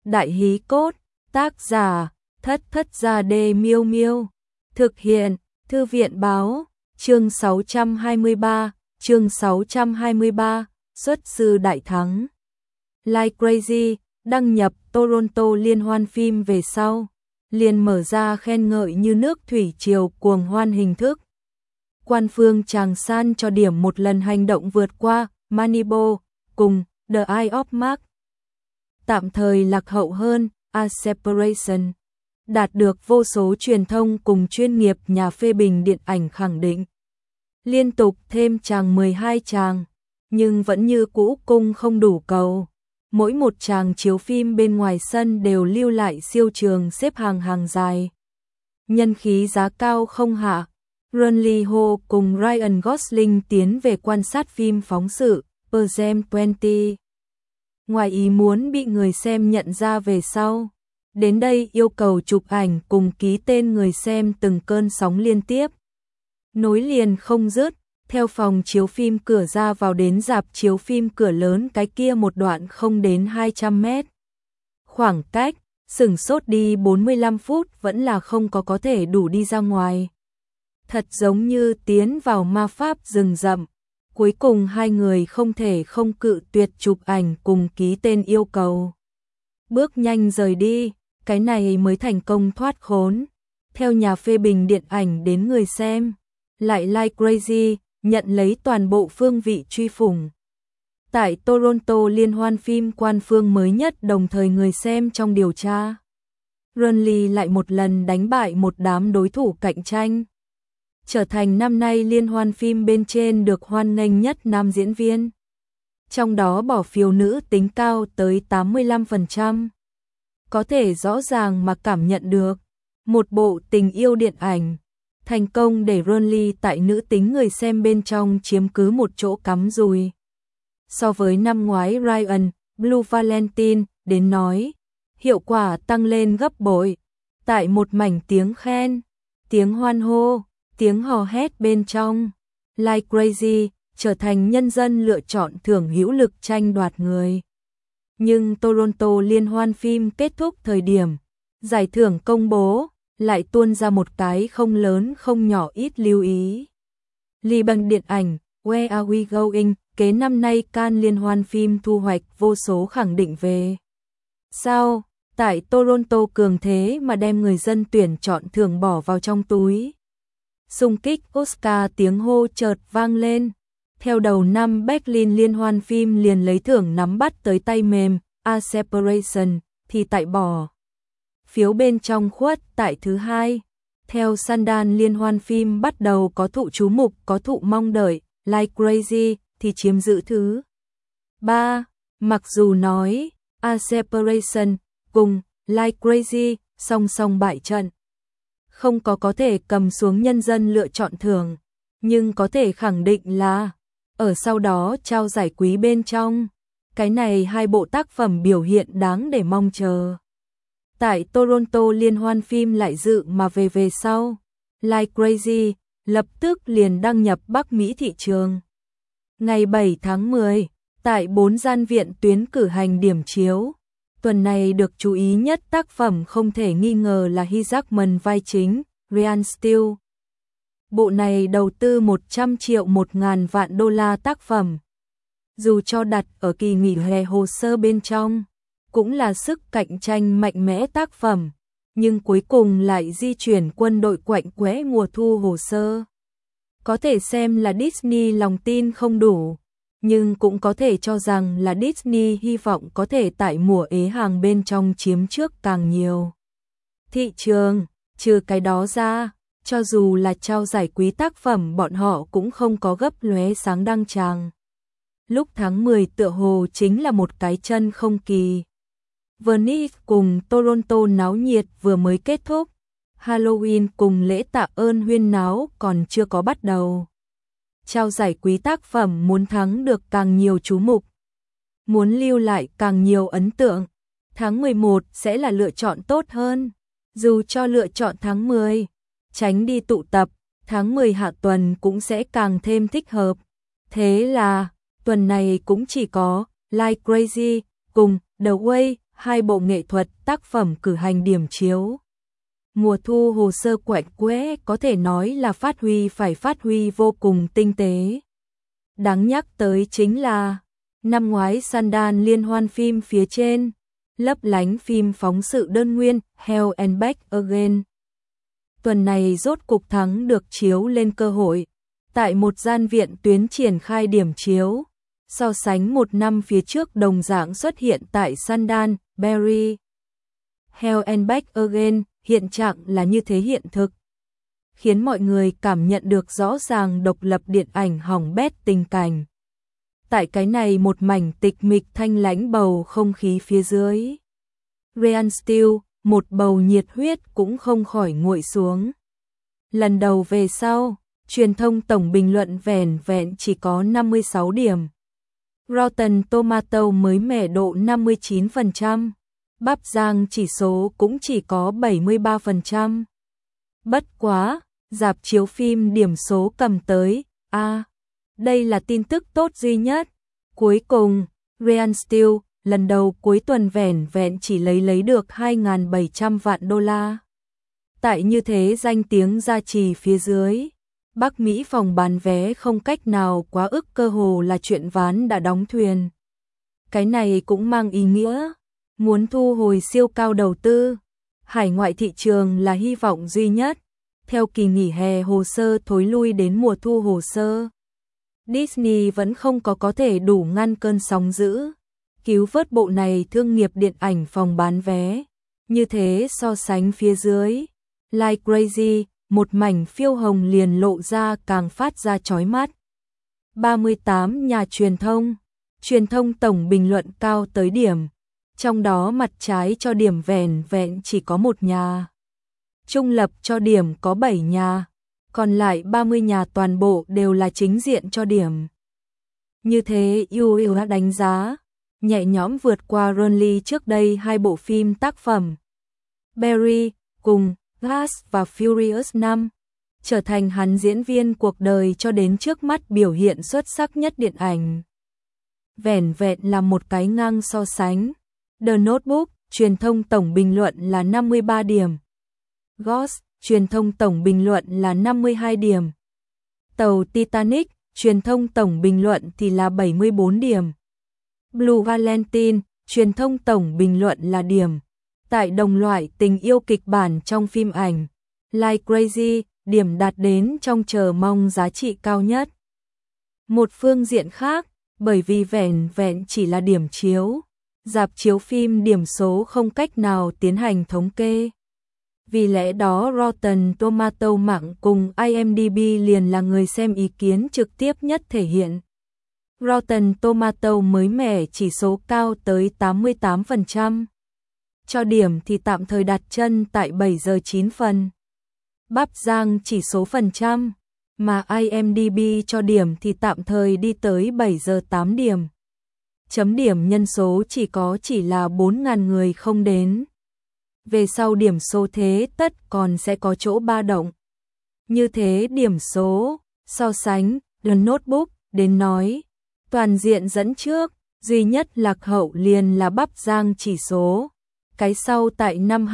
Đại hí cốt, tác giả, Thất Thất Gia Đê Miêu Miêu. Thực hiện, Thư viện báo, chương 623, xuất sư đại thắng. Like Crazy, đăng nhập Toronto liên hoan phim về sau, liền mở ra khen ngợi như nước thủy triều cuồng hoan hình thức. Quan phương Tràng San cho điểm một lần hành động vượt qua Manibo cùng The Eye of Mark. Tạm thời lạc hậu hơn A Separation, đạt được vô số truyền thông cùng chuyên nghiệp nhà phê bình điện ảnh khẳng định. Liên tục thêm tràng 12 tràng, nhưng vẫn như cũ cung không đủ cầu. Mỗi một tràng chiếu phim bên ngoài sân đều lưu lại siêu trường xếp hàng dài. Nhân khí giá cao không hạ, Ron Lee Ho cùng Ryan Gosling tiến về quan sát phim phóng sự Pergem 20. Ngoài ý muốn bị người xem nhận ra về sau. Đến đây yêu cầu chụp ảnh cùng ký tên người xem từng cơn sóng liên tiếp. Nối liền không dứt, theo phòng chiếu phim cửa ra vào đến rạp chiếu phim cửa lớn cái kia một đoạn không đến 200 mét. Khoảng cách, sửng sốt đi 45 phút vẫn là không có thể đủ đi ra ngoài. Thật giống như tiến vào ma pháp rừng rậm. Cuối cùng hai người không thể không cự tuyệt chụp ảnh cùng ký tên yêu cầu. Bước nhanh rời đi, cái này mới thành công thoát khốn. Theo nhà phê bình điện ảnh đến người xem, lại Like Crazy, nhận lấy toàn bộ phương vị truy phủng. Tại Toronto liên hoan phim quan phương mới nhất đồng thời người xem trong điều tra. Ron Lee lại một lần đánh bại một đám đối thủ cạnh tranh. Trở thành năm nay liên hoan phim bên trên được hoan nghênh nhất nam diễn viên. Trong đó bỏ phiếu nữ tính cao tới 85%. Có thể rõ ràng mà cảm nhận được. Một bộ tình yêu điện ảnh. Thành công để Ron Lee tại nữ tính người xem bên trong chiếm cứ một chỗ cắm rùi. So với năm ngoái Ryan, Blue Valentine, đến nói. Hiệu quả tăng lên gấp bội. Tại một mảnh tiếng khen, tiếng hoan hô, tiếng hò hét bên trong, Like Crazy trở thành nhân dân lựa chọn thưởng hữu lực tranh đoạt người. Nhưng Toronto liên hoan phim kết thúc thời điểm, giải thưởng công bố, lại tuôn ra một cái không lớn không nhỏ ít lưu ý. Lee bằng điện ảnh, Where Are We Going, kế năm nay Cannes liên hoan phim thu hoạch vô số khẳng định về. Sao, tại Toronto cường thế mà đem người dân tuyển chọn thưởng bỏ vào trong túi. Xung kích Oscar tiếng hô chợt vang lên. Theo đầu năm Berlin liên hoan phim liền lấy thưởng nắm bắt tới tay mềm, A Separation, thì tại bỏ phiếu bên trong khuất tại thứ hai. Theo Sundance liên hoan phim bắt đầu có thụ chú mục, có thụ mong đợi, Like Crazy thì chiếm giữ thứ ba. Mặc dù nói A Separation cùng Like Crazy song song bại trận, không có thể cầm xuống nhân dân lựa chọn thưởng, nhưng có thể khẳng định là ở sau đó trao giải quý bên trong, cái này hai bộ tác phẩm biểu hiện đáng để mong chờ. Tại Toronto liên hoan phim lại dự mà về sau, Like Crazy lập tức liền đăng nhập Bắc Mỹ thị trường. Ngày 7 tháng 10, tại 4 gian viện tuyến cử hành điểm chiếu. Tuần này được chú ý nhất tác phẩm không thể nghi ngờ là Hugh Jackman vai chính, Real Steel. Bộ này đầu tư 100 triệu 1.000 vạn đô la tác phẩm. Dù cho đặt ở kỳ nghỉ hè hồ sơ bên trong, cũng là sức cạnh tranh mạnh mẽ tác phẩm, nhưng cuối cùng lại di chuyển quân đội quạnh quẽ mùa thu hồ sơ. Có thể xem là Disney lòng tin không đủ, nhưng cũng có thể cho rằng là Disney hy vọng có thể tại mùa ế hàng bên trong chiếm trước càng nhiều thị trường. Trừ cái đó ra, cho dù là trao giải quý tác phẩm bọn họ cũng không có gấp lóe sáng đăng tràng. Lúc tháng 10 tựa hồ chính là một cái chân không kỳ. Venice cùng Toronto náo nhiệt vừa mới kết thúc, Halloween cùng lễ tạ ơn huyên náo còn chưa có bắt đầu. Trao giải quý tác phẩm muốn thắng được càng nhiều chú mục, muốn lưu lại càng nhiều ấn tượng. Tháng 11 sẽ là lựa chọn tốt hơn, dù cho lựa chọn tháng 10, tránh đi tụ tập, tháng 10 hạ tuần cũng sẽ càng thêm thích hợp. Thế là, tuần này cũng chỉ có Like Crazy cùng The Way hai bộ nghệ thuật tác phẩm cử hành điểm chiếu. Mùa thu hồ sơ quạnh quẽ có thể nói là phát huy vô cùng tinh tế. Đáng nhắc tới chính là năm ngoái Sundance liên hoan phim phía trên, lấp lánh phim phóng sự đơn nguyên Hell and Back Again. Tuần này rốt cục thắng được chiếu lên cơ hội, tại một gian viện tuyến triển khai điểm chiếu, so sánh một năm phía trước đồng dạng xuất hiện tại Sundance, Barry. Hell and Back Again hiện trạng là như thế hiện thực, khiến mọi người cảm nhận được rõ ràng độc lập điện ảnh hỏng bét tình cảnh. Tại cái này một mảnh tịch mịch thanh lãnh bầu không khí phía dưới, Ryan Steele, một bầu nhiệt huyết cũng không khỏi nguội xuống. Lần đầu về sau, truyền thông tổng bình luận vẻn vẹn chỉ có 56 điểm. Rotten Tomato mới mẻ độ 59%, Bắp Giang chỉ số cũng chỉ có 73%. Bất quá, rạp chiếu phim điểm số cầm tới đây là tin tức tốt duy nhất. Cuối cùng, Ryan Steele lần đầu cuối tuần vẻn vẹn chỉ lấy được 2.700 vạn đô la. Tại như thế danh tiếng gia trì phía dưới, Bắc Mỹ phòng bán vé không cách nào quá ức, cơ hồ là chuyện ván đã đóng thuyền. Cái này cũng mang ý nghĩa, muốn thu hồi siêu cao đầu tư, hải ngoại thị trường là hy vọng duy nhất. Theo kỳ nghỉ hè hồ sơ thối lui đến mùa thu hồ sơ, Disney vẫn không có thể đủ ngăn cơn sóng dữ, cứu vớt bộ này thương nghiệp điện ảnh phòng bán vé. Như thế so sánh phía dưới, Like Crazy, một mảnh phiêu hồng liền lộ ra càng phát ra chói mắt. 38 nhà truyền thông tổng bình luận cao tới điểm, trong đó mặt trái cho điểm vẻn vẹn chỉ có 1 nhà. Trung lập cho điểm có 7 nhà, còn lại 30 nhà toàn bộ đều là chính diện cho điểm. Như thế UA đánh giá, nhẹ nhõm vượt qua Runly trước đây 2 bộ phim tác phẩm Barry cùng Fast và Furious 5, trở thành hắn diễn viên cuộc đời cho đến trước mắt biểu hiện xuất sắc nhất điện ảnh. Vẻn vẹn là một cái ngang so sánh. The Notebook, truyền thông tổng bình luận là 53 điểm. Ghost, truyền thông tổng bình luận là 52 điểm. Tàu Titanic, truyền thông tổng bình luận thì là 74 điểm. Blue Valentine, truyền thông tổng bình luận là điểm. Tại đồng loại tình yêu kịch bản trong phim ảnh, Like Crazy, điểm đạt đến trong chờ mong giá trị cao nhất. Một phương diện khác, bởi vì vẻn vẹn chỉ là điểm chiếu, rạp chiếu phim điểm số không cách nào tiến hành thống kê. Vì lẽ đó Rotten Tomato mạng cùng IMDb liền là người xem ý kiến trực tiếp nhất thể hiện. Rotten Tomato mới mẻ chỉ số cao tới 88%. Cho điểm thì tạm thời đặt chân tại 7 giờ 9 phần. Bắp Giang chỉ số phần trăm, mà IMDb cho điểm thì tạm thời đi tới 7 giờ 8 điểm. Chấm điểm nhân số chỉ là 4.000 người không đến. Về sau điểm số thế tất còn sẽ có chỗ ba động. Như thế điểm số, so sánh, The Notebook, đến nói, toàn diện dẫn trước, duy nhất lạc hậu liền là Bắp Giang chỉ số. Cái sau tại năm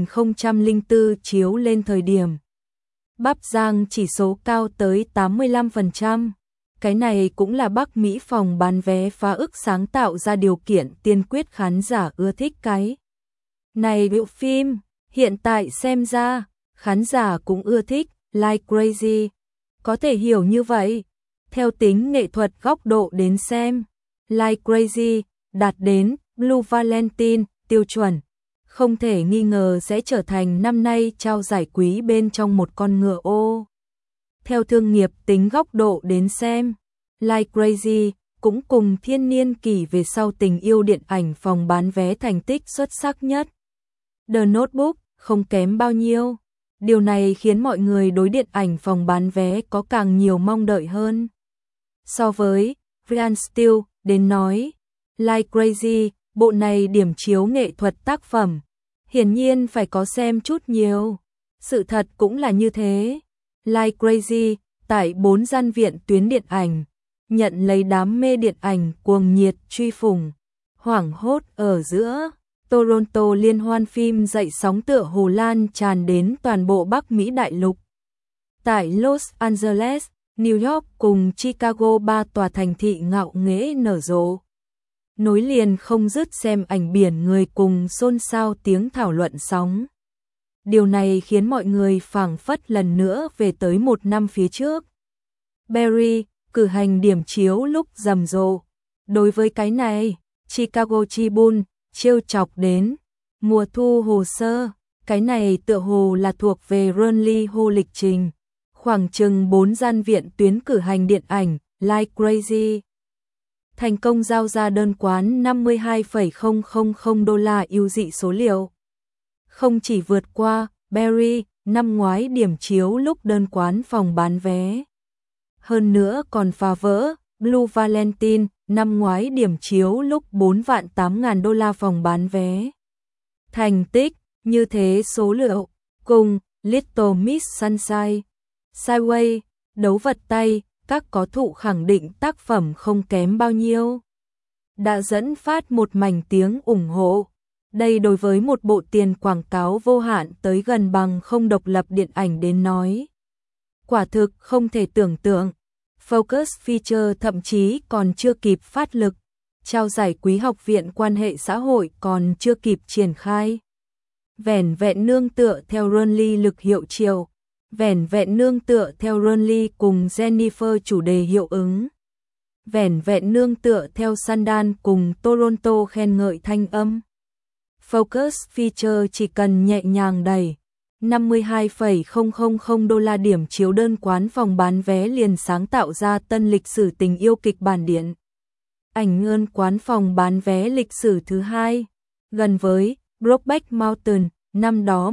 2004 chiếu lên thời điểm Bắp Giang chỉ số cao tới 85%. Cái này cũng là Bắc Mỹ phòng bán vé phá ức sáng tạo ra điều kiện tiên quyết khán giả ưa thích cái này bộ phim. Hiện tại xem ra, khán giả cũng ưa thích Like Crazy. Có thể hiểu như vậy. Theo tính nghệ thuật góc độ đến xem, Like Crazy đạt đến Blue Valentine tiêu chuẩn, không thể nghi ngờ sẽ trở thành năm nay trao giải quý bên trong một con ngựa ô. Theo thương nghiệp tính góc độ đến xem, Like Crazy cũng cùng Thiên Niên Kỷ về sau tình yêu điện ảnh phòng bán vé thành tích xuất sắc nhất. The Notebook không kém bao nhiêu. Điều này khiến mọi người đối điện ảnh phòng bán vé có càng nhiều mong đợi hơn. So với Ryan Steele đến nói, Like Crazy, bộ này điểm chiếu nghệ thuật tác phẩm, hiển nhiên phải có xem chút nhiều. Sự thật cũng là như thế. Like Crazy, tại 4 gian viện tuyến điện ảnh, nhận lấy đám mê điện ảnh cuồng nhiệt truy phủng, hoảng hốt ở giữa, Toronto liên hoan phim dậy sóng tựa hồ lan tràn đến toàn bộ Bắc Mỹ đại lục. Tại Los Angeles, New York cùng Chicago, ba tòa thành thị ngạo nghễ nở rộ. Nối liền không dứt xem ảnh biển người cùng xôn xao tiếng thảo luận sóng. Điều này khiến mọi người phảng phất lần nữa về tới một năm phía trước. Barry, cử hành điểm chiếu lúc rầm rộ. Đối với cái này, Chicago Tribune trêu chọc đến. Mùa thu hồ sơ, cái này tựa hồ là thuộc về Runley Hồ lịch trình. Khoảng chừng 4 gian viện tuyến cử hành điện ảnh, Like Crazy. Thành công giao ra đơn quán 52,000 đô la, ưu dị số liệu. Không chỉ vượt qua Barry năm ngoái điểm chiếu lúc đơn quán phòng bán vé. Hơn nữa còn phá vỡ Blue Valentine năm ngoái điểm chiếu lúc 4.800.000 đô la phòng bán vé. Thành tích như thế số liệu cùng Little Miss Sunshine, Sideway, đấu vật tay, các có thụ khẳng định tác phẩm không kém bao nhiêu. Đã dẫn phát một mảnh tiếng ủng hộ. Đây đối với một bộ tiền quảng cáo vô hạn tới gần bằng không độc lập điện ảnh đến nói. Quả thực không thể tưởng tượng. Focus Feature thậm chí còn chưa kịp phát lực. Trao giải quý học viện quan hệ xã hội còn chưa kịp triển khai. Vẻn vẹn nương tựa theo Runley lực hiệu triệu. Vẻn vẹn nương tựa theo Runley cùng Jennifer chủ đề hiệu ứng. Vẻn vẹn nương tựa theo Sundance cùng Toronto khen ngợi thanh âm. Focus Feature chỉ cần nhẹ nhàng đẩy 52,000 đô la điểm chiếu đơn quán phòng bán vé liền sáng tạo ra tân lịch sử tình yêu kịch bản điện ảnh đơn quán phòng bán vé lịch sử thứ hai, gần với Brokeback Mountain, năm đó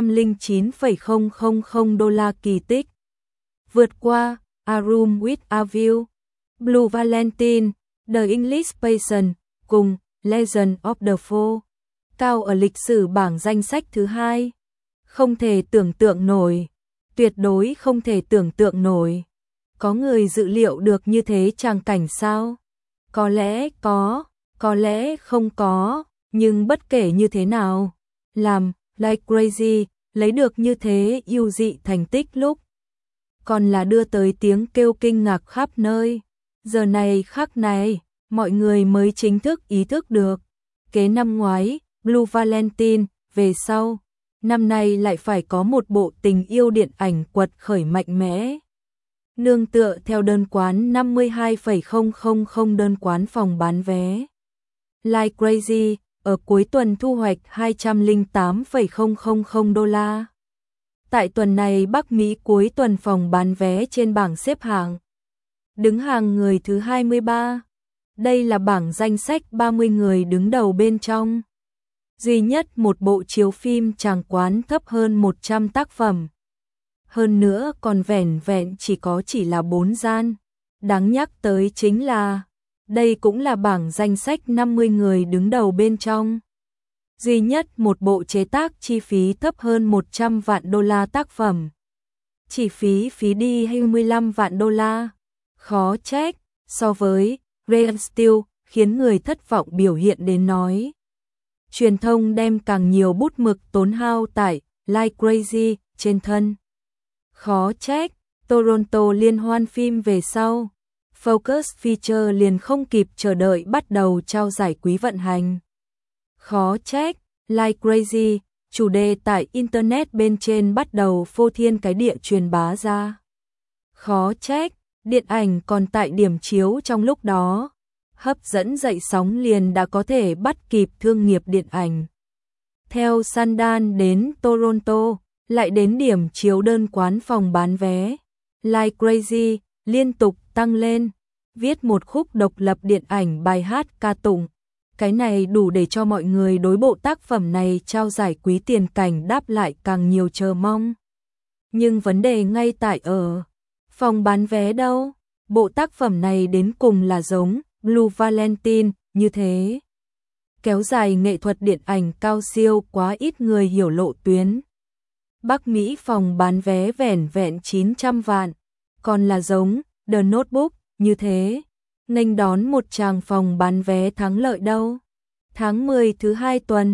109,000 đô la kỳ tích. Vượt qua A Room with a View, Blue Valentine, The English Patient cùng Legend of the Fall, cao ở lịch sử bảng danh sách thứ hai. Không thể tưởng tượng nổi, tuyệt đối không thể tưởng tượng nổi. Có người dự liệu được như thế tràng cảnh sao? Có lẽ có lẽ không có, nhưng bất kể như thế nào, làm Like Crazy lấy được như thế ưu dị thành tích lúc còn là đưa tới tiếng kêu kinh ngạc khắp nơi. Giờ này khắc này, mọi người mới chính thức ý thức được, kế năm ngoái, Blue Valentine, về sau, năm nay lại phải có một bộ tình yêu điện ảnh quật khởi mạnh mẽ. Nương tựa theo đơn quán 52,000 đơn quán phòng bán vé. Like Crazy, ở cuối tuần thu hoạch 208,000 đô la. Tại tuần này Bắc Mỹ cuối tuần phòng bán vé trên bảng xếp hạng. Đứng hàng người thứ 23. Đây là bảng danh sách 30 người đứng đầu bên trong. Duy nhất một bộ chiếu phim tràng quán thấp hơn 100 tác phẩm. Hơn nữa còn vẻn vẹn chỉ là 4 gian. Đáng nhắc tới chính là, đây cũng là bảng danh sách 50 người đứng đầu bên trong. Duy nhất một bộ chế tác chi phí thấp hơn 100 vạn đô la tác phẩm. Chỉ phí đi 25 vạn đô la. Khó trách, so với Real Steel khiến người thất vọng biểu hiện đến nói. Truyền thông đem càng nhiều bút mực tốn hao tại Like Crazy trên thân. Khó trách, Toronto liên hoan phim về sau. Focus Feature liền không kịp chờ đợi bắt đầu trao giải quý vận hành. Khó trách, Like Crazy, chủ đề tại Internet bên trên bắt đầu phô thiên cái địa truyền bá ra. Khó trách, điện ảnh còn tại điểm chiếu trong lúc đó. Hấp dẫn dậy sóng liền đã có thể bắt kịp thương nghiệp điện ảnh. Theo Sundance đến Toronto, lại đến điểm chiếu đơn quán phòng bán vé. Like Crazy liên tục tăng lên, viết một khúc độc lập điện ảnh bài hát ca tụng. Cái này đủ để cho mọi người đối bộ tác phẩm này trao giải quý tiền cảnh đáp lại càng nhiều chờ mong. Nhưng vấn đề ngay tại ở phòng bán vé đâu? Bộ tác phẩm này đến cùng là giống Blue Valentine như thế. Kéo dài nghệ thuật điện ảnh cao siêu quá ít người hiểu lộ tuyến. Bắc Mỹ phòng bán vé vẻn vẹn 900 vạn, còn là giống The Notebook như thế. Nghênh đón một tràng phòng bán vé thắng lợi đâu. Tháng 10 thứ 2 tuần,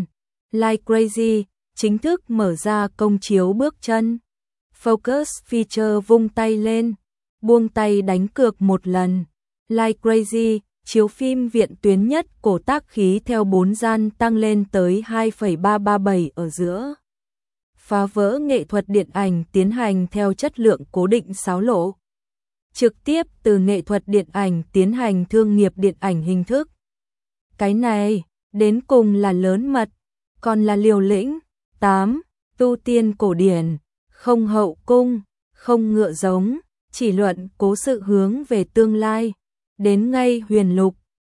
Like Crazy chính thức mở ra công chiếu bước chân. Focus Feature vung tay lên, buông tay đánh cược một lần. Like Crazy, chiếu phim viện tuyến nhất cổ tác khí theo 4 gian tăng lên tới 2,337 ở giữa. Phá vỡ nghệ thuật điện ảnh tiến hành theo chất lượng cố định sáo lộ. Trực tiếp từ nghệ thuật điện ảnh tiến hành thương nghiệp điện ảnh hình thức. Cái này, đến cùng là lớn mật, còn là liều lĩnh. 8. Tu tiên cổ điển, không hậu cung, không ngựa giống, chỉ luận cố sự hướng về tương lai. Đến ngay huyền lục,